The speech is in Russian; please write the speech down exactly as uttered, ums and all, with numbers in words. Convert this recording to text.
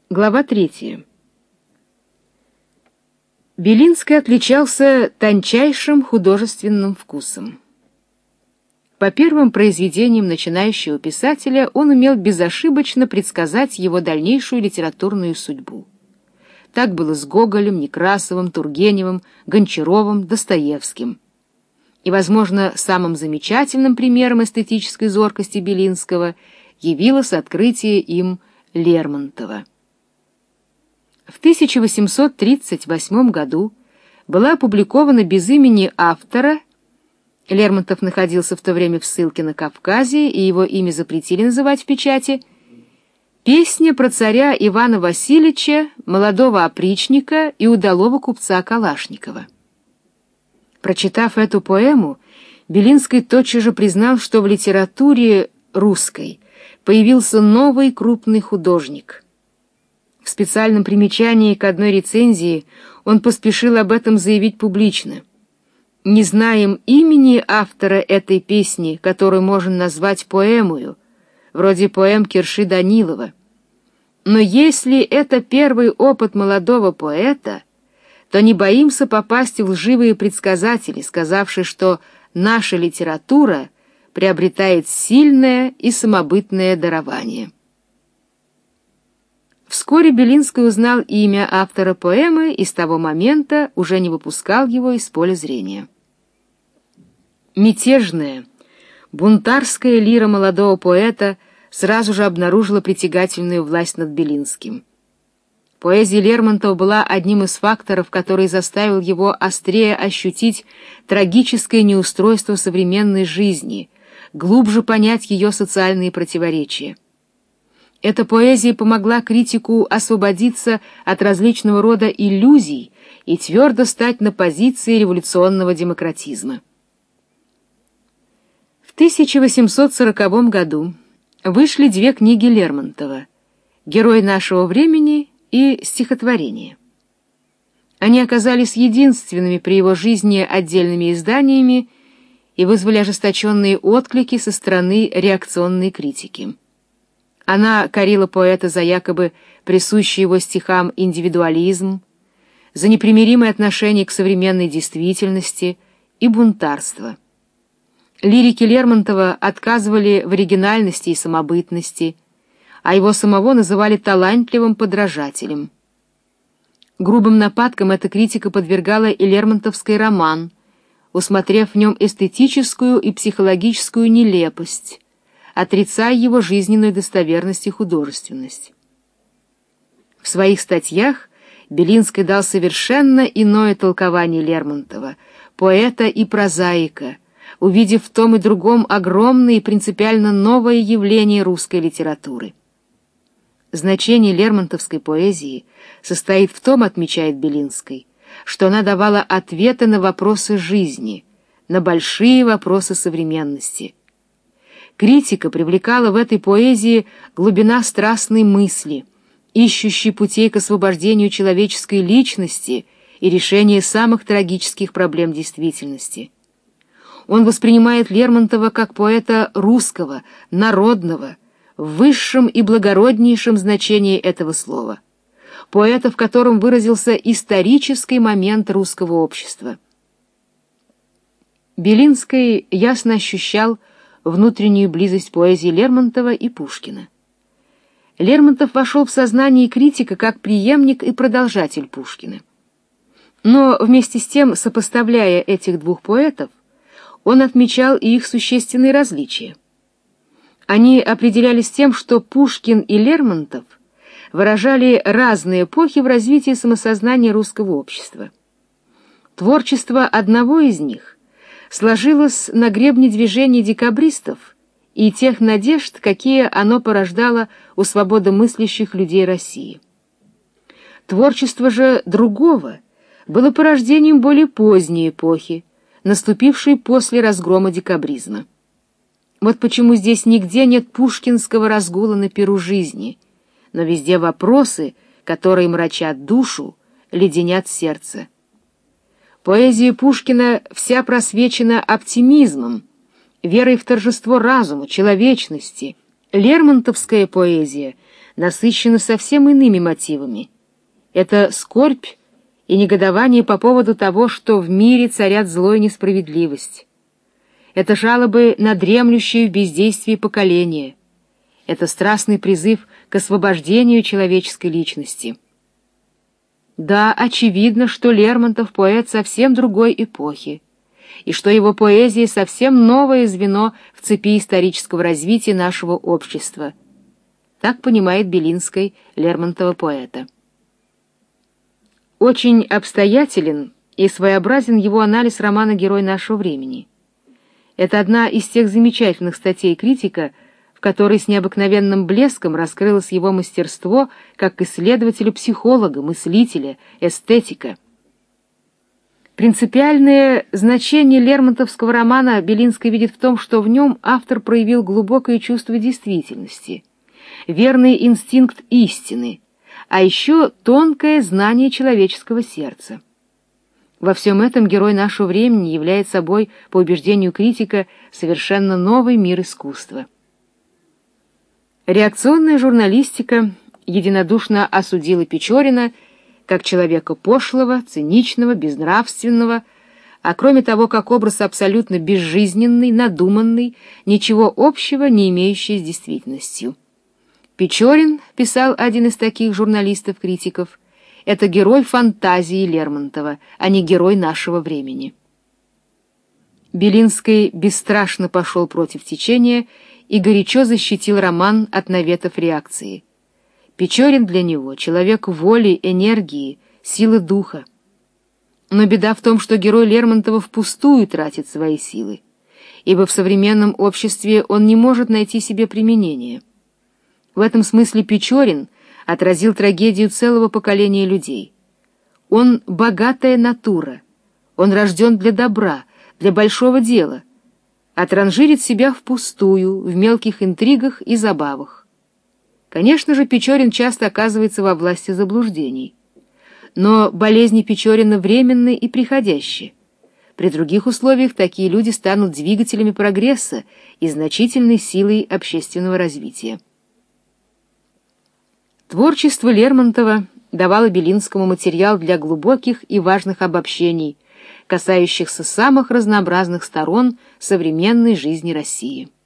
Глава третья. Белинский отличался тончайшим художественным вкусом. По первым произведениям начинающего писателя он умел безошибочно предсказать его дальнейшую литературную судьбу. Так было с Гоголем, Некрасовым, Тургеневым, Гончаровым, Достоевским. И, возможно, самым замечательным примером эстетической зоркости Белинского явилось открытие им Лермонтова. В тысяча восемьсот тридцать восьмом году была опубликована без имени автора, Лермонтов находился в то время в ссылке на Кавказе, и его имя запретили называть в печати, песня про царя Ивана Васильевича, молодого опричника и удалого купца Калашникова. Прочитав эту поэму, Белинский тотчас же признал, что в литературе русской появился новый крупный художник. В специальном примечании к одной рецензии он поспешил об этом заявить публично. «Не знаем имени автора этой песни, которую можно назвать поэмою, вроде поэм Кирши Данилова. Но если это первый опыт молодого поэта, то не боимся попасть в лживые предсказатели, сказавшие, что наша литература приобретает сильное и самобытное дарование». Вскоре Белинский узнал имя автора поэмы и с того момента уже не выпускал его из поля зрения. Мятежная, бунтарская лира молодого поэта сразу же обнаружила притягательную власть над Белинским. Поэзия Лермонтова была одним из факторов, который заставил его острее ощутить трагическое неустройство современной жизни, глубже понять ее социальные противоречия. Эта поэзия помогла критику освободиться от различного рода иллюзий и твердо стать на позиции революционного демократизма. В тысяча восемьсот сороковом году вышли две книги Лермонтова «Герой нашего времени» и «Стихотворение». Они оказались единственными при его жизни отдельными изданиями и вызвали ожесточенные отклики со стороны реакционной критики. Она корила поэта за якобы присущий его стихам индивидуализм, за непримиримое отношение к современной действительности и бунтарство. Лирики Лермонтова отказывали в оригинальности и самобытности, а его самого называли талантливым подражателем. Грубым нападкам эта критика подвергала и лермонтовский роман, усмотрев в нем эстетическую и психологическую нелепость, отрицая его жизненную достоверность и художественность. В своих статьях Белинский дал совершенно иное толкование Лермонтова, поэта и прозаика, увидев в том и другом огромное и принципиально новое явление русской литературы. Значение лермонтовской поэзии состоит в том, отмечает Белинский, что она давала ответы на вопросы жизни, на большие вопросы современности. Критика привлекала в этой поэзии глубина страстной мысли, ищущей путей к освобождению человеческой личности и решения самых трагических проблем действительности. Он воспринимает Лермонтова как поэта русского, народного, в высшем и благороднейшем значении этого слова, поэта, в котором выразился исторический момент русского общества. Белинский ясно ощущал внутреннюю близость поэзии Лермонтова и Пушкина. Лермонтов вошел в сознание критика как преемник и продолжатель Пушкина. Но вместе с тем, сопоставляя этих двух поэтов, он отмечал и их существенные различия. Они определялись тем, что Пушкин и Лермонтов выражали разные эпохи в развитии самосознания русского общества. Творчество одного из них сложилось на гребне движения декабристов и тех надежд, какие оно порождало у свободомыслящих людей России. Творчество же другого было порождением более поздней эпохи, наступившей после разгрома декабризма. Вот почему здесь нигде нет пушкинского разгула на пиру жизни, но везде вопросы, которые мрачат душу, леденят сердце. Поэзия Пушкина вся просвечена оптимизмом, верой в торжество разума, человечности. Лермонтовская поэзия насыщено совсем иными мотивами. Это скорбь и негодование по поводу того, что в мире царят зло и несправедливость. Это жалобы на дремлющее в бездействии поколение. Это страстный призыв к освобождению человеческой личности. Да, очевидно, что Лермонтов поэт совсем другой эпохи, и что его поэзия совсем новое звено в цепи исторического развития нашего общества. Так понимает Белинский Лермонтова поэта. Очень обстоятелен и своеобразен его анализ романа «Герой нашего времени». Это одна из тех замечательных статей критика, в которой с необыкновенным блеском раскрылось его мастерство как исследователя-психолога, мыслителя, эстетика. Принципиальное значение лермонтовского романа Белинский видит в том, что в нем автор проявил глубокое чувство действительности, верный инстинкт истины, а еще тонкое знание человеческого сердца. Во всем этом герой нашего времени является собой, по убеждению критика, совершенно новый мир искусства. Реакционная журналистика единодушно осудила Печорина как человека пошлого, циничного, безнравственного, а кроме того, как образ абсолютно безжизненный, надуманный, ничего общего не имеющий с действительностью. Печорин, писал один из таких журналистов-критиков, это герой фантазии Лермонтова, а не герой нашего времени. Белинский бесстрашно пошел против течения и горячо защитил роман от наветов реакции. Печорин для него — человек воли, энергии, силы духа. Но беда в том, что герой Лермонтова впустую тратит свои силы, ибо в современном обществе он не может найти себе применения. В этом смысле Печорин отразил трагедию целого поколения людей. Он богатая натура, он рожден для добра, для большого дела, а транжирит себя впустую, в мелких интригах и забавах. Конечно же, Печорин часто оказывается во власти заблуждений. Но болезни Печорина временны и приходящие. При других условиях такие люди станут двигателями прогресса и значительной силой общественного развития. Творчество Лермонтова давало Белинскому материал для глубоких и важных обобщений, касающихся самых разнообразных сторон современной жизни России.